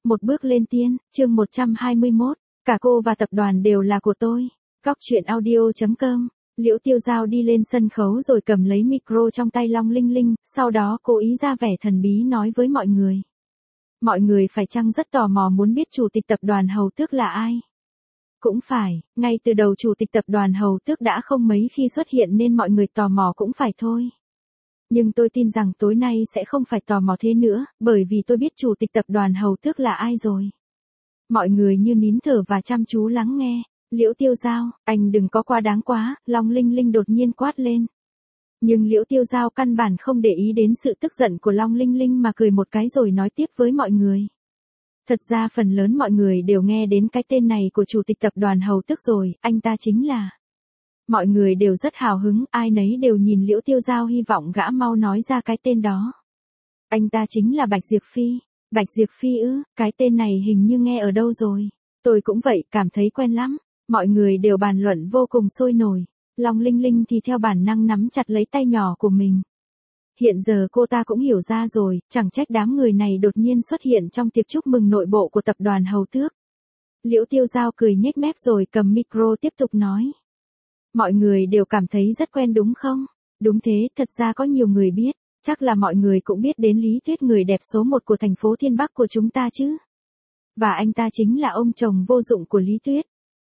Một bước lên tiên, chương 121, cả cô và tập đoàn đều là của tôi. Góc truyện audio.com. Liễu Tiêu Giao đi lên sân khấu rồi cầm lấy micro trong tay Long Linh Linh, sau đó cố ý ra vẻ thần bí nói với mọi người. Mọi người phải chăng rất tò mò muốn biết chủ tịch tập đoàn Hầu Tước là ai? Cũng phải, ngay từ đầu chủ tịch tập đoàn Hầu Tước đã không mấy khi xuất hiện nên mọi người tò mò cũng phải thôi. Nhưng tôi tin rằng tối nay sẽ không phải tò mò thế nữa, bởi vì tôi biết chủ tịch tập đoàn Hầu Tước là ai rồi. Mọi người như nín thở và chăm chú lắng nghe. Liễu Tiêu Giao, anh đừng có quá đáng quá, Long Linh Linh đột nhiên quát lên. Nhưng Liễu Tiêu Giao căn bản không để ý đến sự tức giận của Long Linh Linh mà cười một cái rồi nói tiếp với mọi người. Thật ra phần lớn mọi người đều nghe đến cái tên này của chủ tịch tập đoàn Hầu Tước rồi, anh ta chính là... Mọi người đều rất hào hứng, ai nấy đều nhìn Liễu Tiêu Giao hy vọng gã mau nói ra cái tên đó. Anh ta chính là Bạch Diệp Phi. Bạch Diệp Phi ư, cái tên này hình như nghe ở đâu rồi. Tôi cũng vậy, cảm thấy quen lắm. Mọi người đều bàn luận vô cùng sôi nổi. Long Linh Linh thì theo bản năng nắm chặt lấy tay nhỏ của mình. Hiện giờ cô ta cũng hiểu ra rồi, chẳng trách đám người này đột nhiên xuất hiện trong tiệc chúc mừng nội bộ của tập đoàn Hầu Tước. Liễu Tiêu Giao cười nhếch mép rồi cầm micro tiếp tục nói. Mọi người đều cảm thấy rất quen đúng không? Đúng thế, thật ra có nhiều người biết, chắc là mọi người cũng biết đến Lý Tuyết, người đẹp số 1 của thành phố Thiên Bắc của chúng ta chứ. Và anh ta chính là ông chồng vô dụng của Lý Tuyết.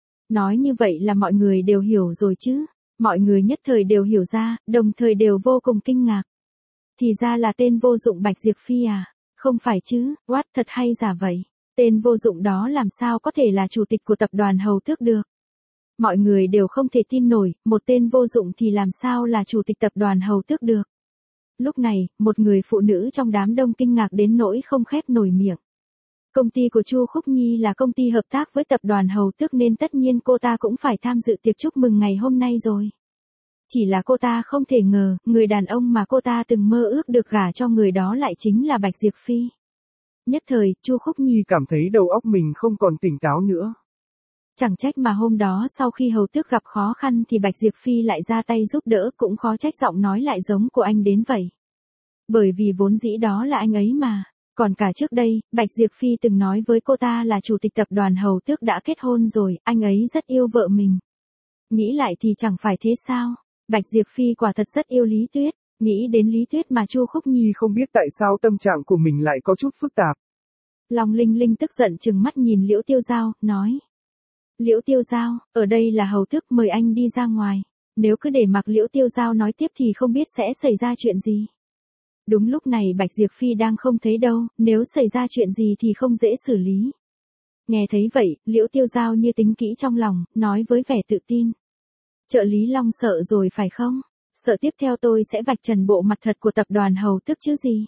Nói như vậy là mọi người đều hiểu rồi chứ. Mọi người nhất thời đều hiểu ra, đồng thời đều vô cùng kinh ngạc. Thì ra là tên vô dụng Bạch Diệp Phi à? Không phải chứ, what, thật hay giả vậy. Tên vô dụng đó làm sao có thể là chủ tịch của tập đoàn Hầu Tước được? Mọi người đều không thể tin nổi, một tên vô dụng thì làm sao là chủ tịch tập đoàn Hầu Tước được. Lúc này, một người phụ nữ trong đám đông kinh ngạc đến nỗi không khép nổi miệng. Công ty của Chu Khúc Nhi là công ty hợp tác với tập đoàn Hầu Tước nên tất nhiên cô ta cũng phải tham dự tiệc chúc mừng ngày hôm nay rồi. Chỉ là cô ta không thể ngờ, người đàn ông mà cô ta từng mơ ước được gả cho người đó lại chính là Bạch Diệp Phi. Nhất thời, Chu Khúc Nhi cảm thấy đầu óc mình không còn tỉnh táo nữa. Chẳng trách mà hôm đó sau khi Hầu Tước gặp khó khăn thì Bạch Diệp Phi lại ra tay giúp đỡ, cũng khó trách giọng nói lại giống của anh đến vậy. Bởi vì vốn dĩ đó là anh ấy mà. Còn cả trước đây, Bạch Diệp Phi từng nói với cô ta là chủ tịch tập đoàn Hầu Tước đã kết hôn rồi, anh ấy rất yêu vợ mình. Nghĩ lại thì chẳng phải thế sao? Bạch Diệp Phi quả thật rất yêu Lý Tuyết. Nghĩ đến Lý Tuyết mà Chu Khúc Nhi không biết tại sao tâm trạng của mình lại có chút phức tạp. Long Linh Linh tức giận trừng mắt nhìn Liễu Tiêu Giao, nói. Liễu Tiêu Giao, ở đây là Hầu Tước, mời anh đi ra ngoài. Nếu cứ để mặc Liễu Tiêu Giao nói tiếp thì không biết sẽ xảy ra chuyện gì. Đúng lúc này Bạch Diệp Phi đang không thấy đâu, nếu xảy ra chuyện gì thì không dễ xử lý. Nghe thấy vậy, Liễu Tiêu Giao như tính kỹ trong lòng, nói với vẻ tự tin. Trợ lý Long sợ rồi phải không? Sợ tiếp theo tôi sẽ vạch trần bộ mặt thật của tập đoàn Hầu Tước chứ gì?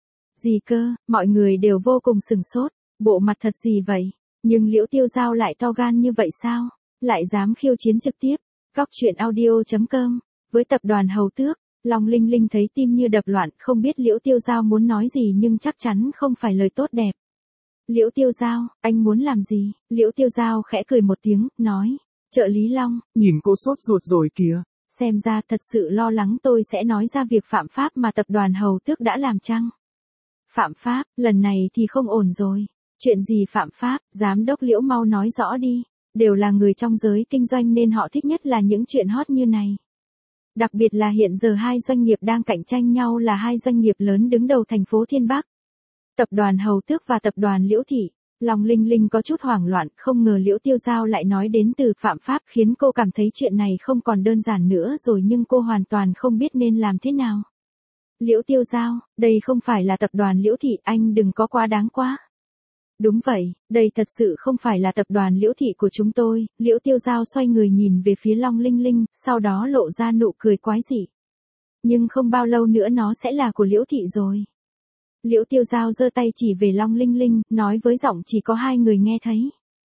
Gì cơ, mọi người đều vô cùng sửng sốt, bộ mặt thật gì vậy? Nhưng Liễu Tiêu Giao lại to gan như vậy sao? Lại dám khiêu chiến trực tiếp. Góc truyện audio.com. Với tập đoàn Hầu Tước, Long Linh Linh thấy tim như đập loạn, không biết Liễu Tiêu Giao muốn nói gì nhưng chắc chắn không phải lời tốt đẹp. Liễu Tiêu Giao, anh muốn làm gì? Liễu Tiêu Giao khẽ cười một tiếng, nói. Trợ lý Long, nhìn cô sốt ruột rồi kìa. Xem ra thật sự lo lắng tôi sẽ nói ra việc phạm pháp mà tập đoàn Hầu Tước đã làm chăng? Phạm pháp, lần này thì không ổn rồi. Chuyện gì phạm pháp, giám đốc Liễu mau nói rõ đi. Đều là người trong giới kinh doanh nên họ thích nhất là những chuyện hot như này. Đặc biệt là hiện giờ hai doanh nghiệp đang cạnh tranh nhau là hai doanh nghiệp lớn đứng đầu thành phố Thiên Bắc. Tập đoàn Hầu Tước và tập đoàn Liễu Thị. Long Linh Linh có chút hoảng loạn, không ngờ Liễu Tiêu Giao lại nói đến từ phạm pháp khiến cô cảm thấy chuyện này không còn đơn giản nữa rồi nhưng cô hoàn toàn không biết nên làm thế nào. Liễu Tiêu Giao, đây không phải là tập đoàn Liễu Thị, anh đừng có quá đáng quá. Đúng vậy, đây thật sự không phải là tập đoàn Liễu Thị của chúng tôi. Liễu Tiêu Giao xoay người nhìn về phía Long Linh Linh, sau đó lộ ra nụ cười quái dị. Nhưng không bao lâu nữa nó sẽ là của Liễu Thị rồi. Liễu Tiêu Giao giơ tay chỉ về Long Linh Linh, nói với giọng chỉ có hai người nghe thấy.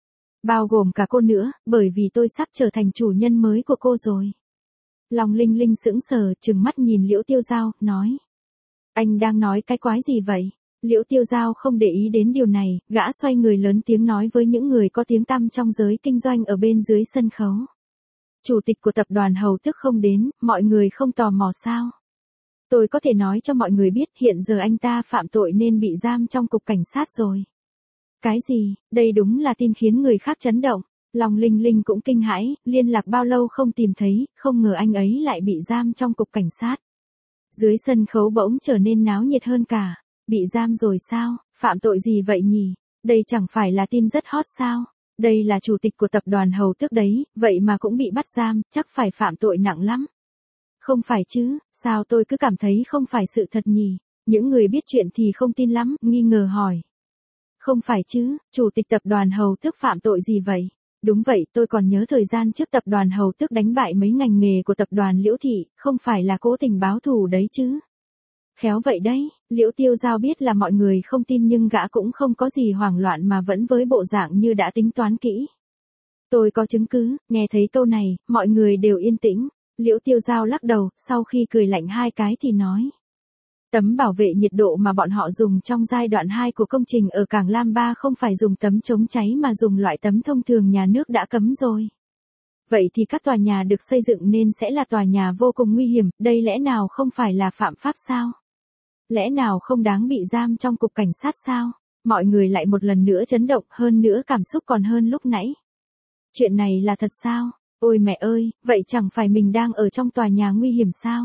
Bao gồm cả cô nữa, bởi vì tôi sắp trở thành chủ nhân mới của cô rồi. Long Linh Linh sững sờ, trừng mắt nhìn Liễu Tiêu Giao, nói. Anh đang nói cái quái gì vậy? Liễu Tiêu Giao không để ý đến điều này, gã xoay người lớn tiếng nói với những người có tiếng tăm trong giới kinh doanh ở bên dưới sân khấu. Chủ tịch của tập đoàn Hầu Tước không đến, mọi người không tò mò sao? Tôi có thể nói cho mọi người biết hiện giờ anh ta phạm tội nên bị giam trong cục cảnh sát rồi. Cái gì, đây đúng là tin khiến người khác chấn động. Long Linh Linh cũng kinh hãi, liên lạc bao lâu không tìm thấy, không ngờ anh ấy lại bị giam trong cục cảnh sát. Dưới sân khấu bỗng trở nên náo nhiệt hơn cả. Bị giam rồi sao, phạm tội gì vậy nhỉ? Đây chẳng phải là tin rất hot sao? Đây là chủ tịch của tập đoàn Hầu Tước đấy, vậy mà cũng bị bắt giam, chắc phải phạm tội nặng lắm. Không phải chứ, sao tôi cứ cảm thấy không phải sự thật nhỉ? Những người biết chuyện thì không tin lắm, nghi ngờ hỏi. Không phải chứ, chủ tịch tập đoàn Hầu Tước phạm tội gì vậy? Đúng vậy, tôi còn nhớ thời gian trước tập đoàn Hầu Tước đánh bại mấy ngành nghề của tập đoàn Liễu Thị, không phải là cố tình báo thù đấy chứ. Khéo vậy đấy, Liễu Tiêu Giao biết là mọi người không tin nhưng gã cũng không có gì hoảng loạn mà vẫn với bộ dạng như đã tính toán kỹ. Tôi có chứng cứ, nghe thấy câu này, mọi người đều yên tĩnh. Liễu Tiêu Giao lắc đầu, sau khi cười lạnh hai cái thì nói. Tấm bảo vệ nhiệt độ mà bọn họ dùng trong giai đoạn 2 của công trình ở Cảng Lam Ba không phải dùng tấm chống cháy mà dùng loại tấm thông thường nhà nước đã cấm rồi. Vậy thì các tòa nhà được xây dựng nên sẽ là tòa nhà vô cùng nguy hiểm, đây lẽ nào không phải là phạm pháp sao? Lẽ nào không đáng bị giam trong cục cảnh sát sao? Mọi người lại một lần nữa chấn động, hơn nữa cảm xúc còn hơn lúc nãy. Chuyện này là thật sao? Ôi mẹ ơi, vậy chẳng phải mình đang ở trong tòa nhà nguy hiểm sao?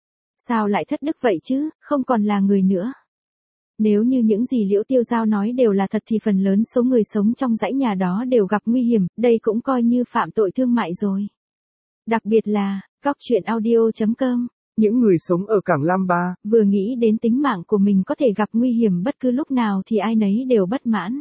Sao lại thất đức vậy chứ, không còn là người nữa. Nếu như những gì Liễu Tiêu Giao nói đều là thật thì phần lớn số người sống trong dãy nhà đó đều gặp nguy hiểm, đây cũng coi như phạm tội thương mại rồi. Đặc biệt là, goctruyện.audio.com. Những người sống ở Cảng Lam Ba vừa nghĩ đến tính mạng của mình có thể gặp nguy hiểm bất cứ lúc nào thì ai nấy đều bất mãn.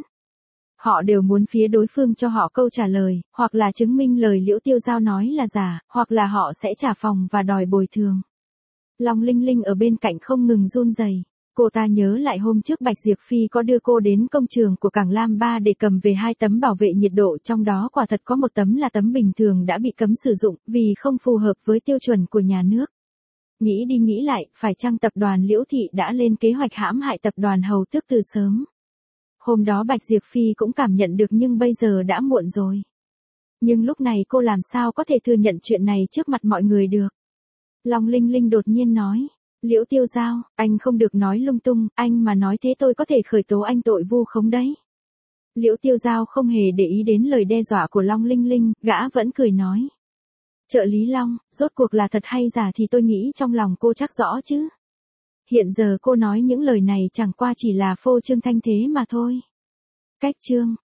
Họ đều muốn phía đối phương cho họ câu trả lời, hoặc là chứng minh lời Liễu Tiêu Giao nói là giả, hoặc là họ sẽ trả phòng và đòi bồi thường. Long Linh Linh ở bên cạnh không ngừng run rẩy. Cô ta nhớ lại hôm trước Bạch Diệp Phi có đưa cô đến công trường của Cảng Lam Ba để cầm về 2 tấm bảo vệ nhiệt độ, trong đó quả thật có một tấm là tấm bình thường đã bị cấm sử dụng vì không phù hợp với tiêu chuẩn của nhà nước. Nghĩ đi nghĩ lại, phải chăng tập đoàn Liễu Thị đã lên kế hoạch hãm hại tập đoàn Hầu Tước từ sớm? Hôm đó Bạch Diệp Phi cũng cảm nhận được nhưng bây giờ đã muộn rồi. Nhưng lúc này cô làm sao có thể thừa nhận chuyện này trước mặt mọi người được? Long Linh Linh đột nhiên nói. Liễu Tiêu Giao, anh không được nói lung tung, anh mà nói thế tôi có thể khởi tố anh tội vu khống đấy. Liễu Tiêu Giao không hề để ý đến lời đe dọa của Long Linh Linh, gã vẫn cười nói. Trợ lý Long, rốt cuộc là thật hay giả thì tôi nghĩ trong lòng cô chắc rõ chứ. Hiện giờ cô nói những lời này chẳng qua chỉ là phô trương thanh thế mà thôi. Cách chương